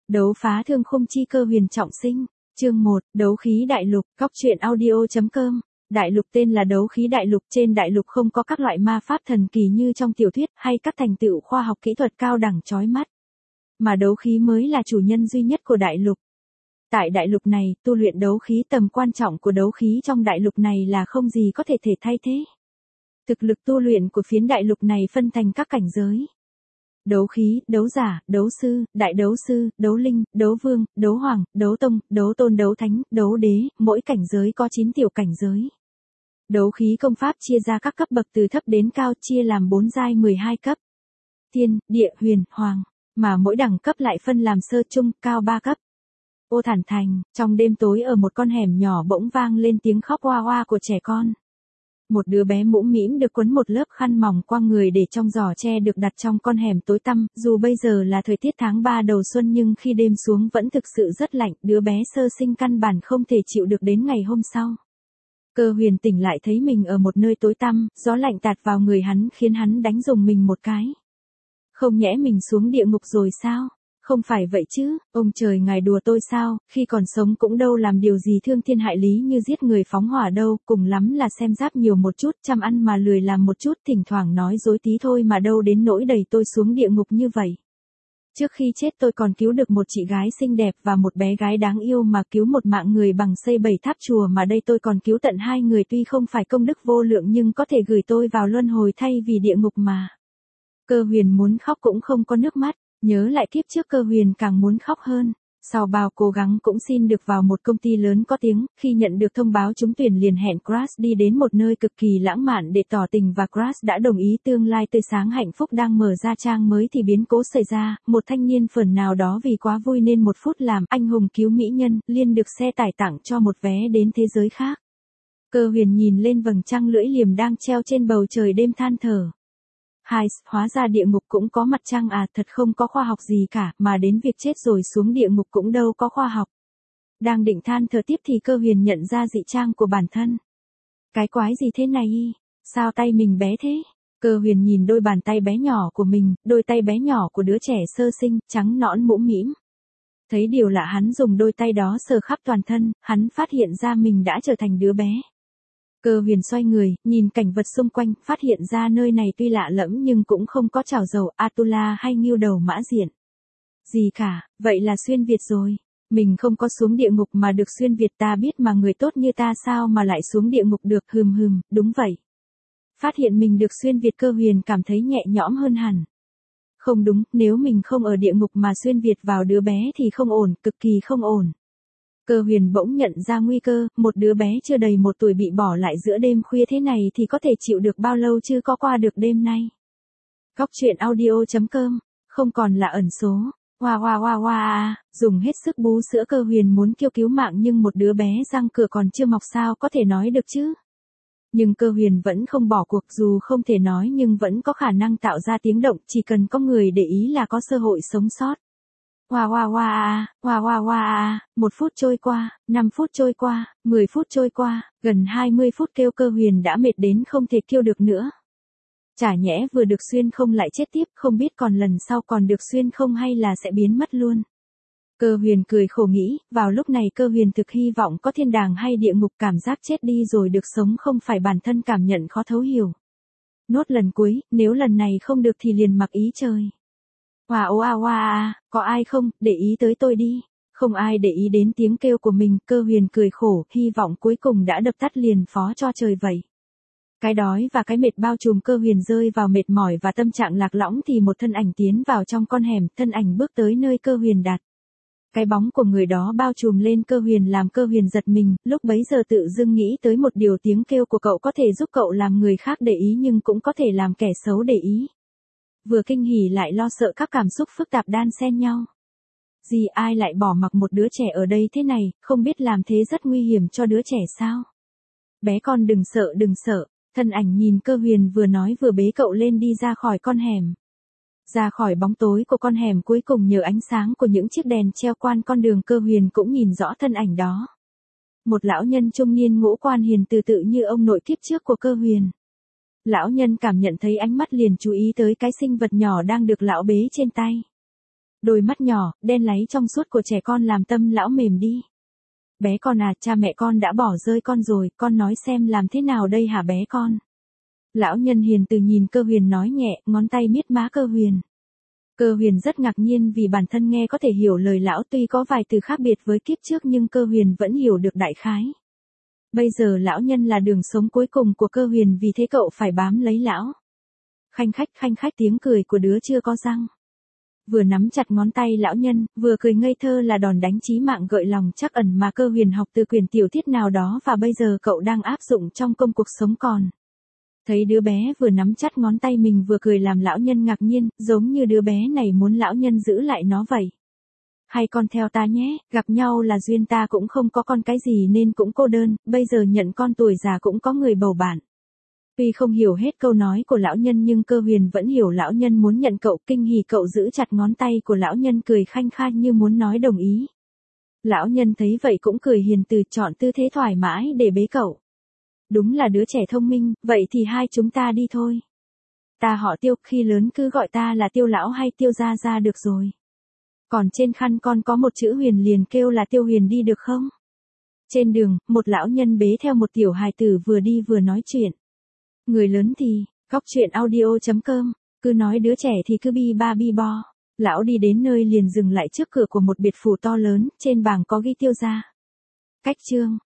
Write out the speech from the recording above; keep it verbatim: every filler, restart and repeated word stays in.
Đấu phá thương khung chi cơ huyền trọng sinh. Chương một, đấu khí đại lục, góc truyện audio.com. Đại lục tên là đấu khí đại lục, trên đại lục không có các loại ma pháp thần kỳ như trong tiểu thuyết hay các thành tựu khoa học kỹ thuật cao đẳng chói mắt. Mà đấu khí mới là chủ nhân duy nhất của đại lục. Tại đại lục này, tu luyện đấu khí, tầm quan trọng của đấu khí trong đại lục này là không gì có thể thể thay thế. Thực lực tu luyện của phiến đại lục này phân thành các cảnh giới. Đấu khí, đấu giả, đấu sư, đại đấu sư, đấu linh, đấu vương, đấu hoàng, đấu tông, đấu tôn, đấu thánh, đấu đế, mỗi cảnh giới có chín tiểu cảnh giới. Đấu khí công pháp chia ra các cấp bậc từ thấp đến cao, chia làm bốn giai mười hai cấp. Tiên, địa, huyền, hoàng, mà mỗi đẳng cấp lại phân làm sơ, trung, cao ba cấp. Ô Thản Thành, trong đêm tối ở một con hẻm nhỏ bỗng vang lên tiếng khóc oa oa của trẻ con. Một đứa bé mũm mĩm được quấn một lớp khăn mỏng qua người để trong giỏ tre được đặt trong con hẻm tối tăm, dù bây giờ là thời tiết tháng ba đầu xuân nhưng khi đêm xuống vẫn thực sự rất lạnh, đứa bé sơ sinh căn bản không thể chịu được đến ngày hôm sau. Cơ huyền tỉnh lại thấy mình ở một nơi tối tăm, gió lạnh tạt vào người hắn khiến hắn đánh rùng mình một cái. Không nhẽ mình xuống địa ngục rồi sao? Không phải vậy chứ, ông trời ngài đùa tôi sao, khi còn sống cũng đâu làm điều gì thương thiên hại lý như giết người phóng hỏa đâu, cùng lắm là xem giáp nhiều một chút, chăm ăn mà lười làm một chút, thỉnh thoảng nói dối tí thôi mà đâu đến nỗi đẩy tôi xuống địa ngục như vậy. Trước khi chết tôi còn cứu được một chị gái xinh đẹp và một bé gái đáng yêu mà cứu một mạng người bằng xây bảy tháp chùa mà đây tôi còn cứu tận hai người tuy không phải công đức vô lượng nhưng có thể gửi tôi vào luân hồi thay vì địa ngục mà. Cơ huyền muốn khóc cũng không có nước mắt. Nhớ lại kiếp trước cơ huyền càng muốn khóc hơn. Sau bao cố gắng cũng xin được vào một công ty lớn có tiếng, khi nhận được thông báo trúng tuyển liền hẹn Crash đi đến một nơi cực kỳ lãng mạn để tỏ tình và Crash đã đồng ý. Tương lai tươi sáng hạnh phúc đang mở ra trang mới thì biến cố xảy ra, một thanh niên phần nào đó vì quá vui nên một phút làm anh hùng cứu mỹ nhân, liền được xe tải tặng cho một vé đến thế giới khác. Cơ huyền nhìn lên vầng trăng lưỡi liềm đang treo trên bầu trời đêm than thở. Hai, hóa ra địa ngục cũng có mặt trăng à, thật không có khoa học gì cả, mà đến việc chết rồi xuống địa ngục cũng đâu có khoa học. Đang định than thở tiếp thì cơ huyền nhận ra dị trang của bản thân. Cái quái gì thế này y? Sao tay mình bé thế? Cơ huyền nhìn đôi bàn tay bé nhỏ của mình, đôi tay bé nhỏ của đứa trẻ sơ sinh, trắng nõn mũm mĩm. Thấy điều lạ hắn dùng đôi tay đó sờ khắp toàn thân, hắn phát hiện ra mình đã trở thành đứa bé. Cơ huyền xoay người, nhìn cảnh vật xung quanh, phát hiện ra nơi này tuy lạ lẫm nhưng cũng không có chảo dầu, Atula hay nghêu đầu mã diện. Gì cả, vậy là xuyên Việt rồi. Mình không có xuống địa ngục mà được xuyên Việt, ta biết mà người tốt như ta sao mà lại xuống địa ngục được, hừm hừm, đúng vậy. Phát hiện mình được xuyên Việt cơ huyền cảm thấy nhẹ nhõm hơn hẳn. Không đúng, nếu mình không ở địa ngục mà xuyên Việt vào đứa bé thì không ổn, cực kỳ không ổn. Cơ huyền bỗng nhận ra nguy cơ, một đứa bé chưa đầy một tuổi bị bỏ lại giữa đêm khuya thế này thì có thể chịu được bao lâu chứ có qua được đêm nay. Góc truyện audio.com, không còn là ẩn số. Hoa hoa hoa hoa, dùng hết sức bú sữa cơ huyền muốn kêu cứu mạng nhưng một đứa bé răng cửa còn chưa mọc sao có thể nói được chứ. Nhưng cơ huyền vẫn không bỏ cuộc, dù không thể nói nhưng vẫn có khả năng tạo ra tiếng động, chỉ cần có người để ý là có cơ hội sống sót. Hoa hoa hoa, hoa hoa hoa, một phút trôi qua, năm phút trôi qua, mười phút trôi qua, gần hai mươi phút kêu cơ huyền đã mệt đến không thể kêu được nữa. Chả nhẽ vừa được xuyên không lại chết tiếp, không biết còn lần sau còn được xuyên không hay là sẽ biến mất luôn. Cơ huyền cười khổ nghĩ, vào lúc này cơ huyền thực hy vọng có thiên đàng hay địa ngục, cảm giác chết đi rồi được sống không phải bản thân cảm nhận khó thấu hiểu. Nốt lần cuối, nếu lần này không được thì liền mặc ý trời. Hoa ô a hoa a, có ai không, để ý tới tôi đi. Không ai để ý đến tiếng kêu của mình, cơ huyền cười khổ, hy vọng cuối cùng đã đập tắt liền phó cho trời vậy. Cái đói và cái mệt bao trùm cơ huyền, rơi vào mệt mỏi và tâm trạng lạc lõng thì một thân ảnh tiến vào trong con hẻm, thân ảnh bước tới nơi cơ huyền đặt. Cái bóng của người đó bao trùm lên cơ huyền làm cơ huyền giật mình, lúc bấy giờ tự dưng nghĩ tới một điều, tiếng kêu của cậu có thể giúp cậu làm người khác để ý nhưng cũng có thể làm kẻ xấu để ý. Vừa kinh hỉ lại lo sợ, các cảm xúc phức tạp đan xen nhau. Gì, ai lại bỏ mặc một đứa trẻ ở đây thế này, không biết làm thế rất nguy hiểm cho đứa trẻ sao? Bé con đừng sợ đừng sợ, thân ảnh nhìn cơ huyền vừa nói vừa bế cậu lên đi ra khỏi con hẻm. Ra khỏi bóng tối của con hẻm, cuối cùng nhờ ánh sáng của những chiếc đèn treo quan con đường cơ huyền cũng nhìn rõ thân ảnh đó. Một lão nhân trung niên ngũ quan hiền từ tự như ông nội kiếp trước của cơ huyền. Lão nhân cảm nhận thấy ánh mắt liền chú ý tới cái sinh vật nhỏ đang được lão bế trên tay. Đôi mắt nhỏ, đen láy trong suốt của trẻ con làm tâm lão mềm đi. Bé con à, cha mẹ con đã bỏ rơi con rồi, con nói xem làm thế nào đây hả bé con? Lão nhân hiền từ nhìn Cơ Huyền nói nhẹ, ngón tay miết má Cơ Huyền. Cơ Huyền rất ngạc nhiên vì bản thân nghe có thể hiểu lời lão, tuy có vài từ khác biệt với kiếp trước nhưng Cơ Huyền vẫn hiểu được đại khái. Bây giờ lão nhân là đường sống cuối cùng của Cơ Huyền, vì thế cậu phải bám lấy lão. Khanh khách khanh khách tiếng cười của đứa chưa có răng. Vừa nắm chặt ngón tay lão nhân, vừa cười ngây thơ là đòn đánh chí mạng gợi lòng trắc ẩn mà Cơ Huyền học từ quyển tiểu thuyết nào đó và bây giờ cậu đang áp dụng trong công cuộc sống còn. Thấy đứa bé vừa nắm chặt ngón tay mình vừa cười làm lão nhân ngạc nhiên, giống như đứa bé này muốn lão nhân giữ lại nó vậy. Hay con theo ta nhé, gặp nhau là duyên, ta cũng không có con cái gì nên cũng cô đơn, bây giờ nhận con tuổi già cũng có người bầu bạn. Tuy không hiểu hết câu nói của lão nhân nhưng Cơ Huyền vẫn hiểu lão nhân muốn nhận cậu, kinh hỉ cậu giữ chặt ngón tay của lão nhân cười khanh khai như muốn nói đồng ý. Lão nhân thấy vậy cũng cười hiền từ, chọn tư thế thoải mái để bế cậu. Đúng là đứa trẻ thông minh, vậy thì hai chúng ta đi thôi. Ta họ Tiêu, khi lớn cứ gọi ta là Tiêu lão hay Tiêu gia gia được rồi. Còn trên khăn con có một chữ Huyền liền kêu là Tiêu Huyền đi được không? Trên đường, một lão nhân bế theo một tiểu hài tử vừa đi vừa nói chuyện. Người lớn thì, góc truyện audio chấm com, cứ nói đứa trẻ thì cứ bi ba bi bo. Lão đi đến nơi liền dừng lại trước cửa của một biệt phủ to lớn, trên bảng có ghi Tiêu gia. Cách chương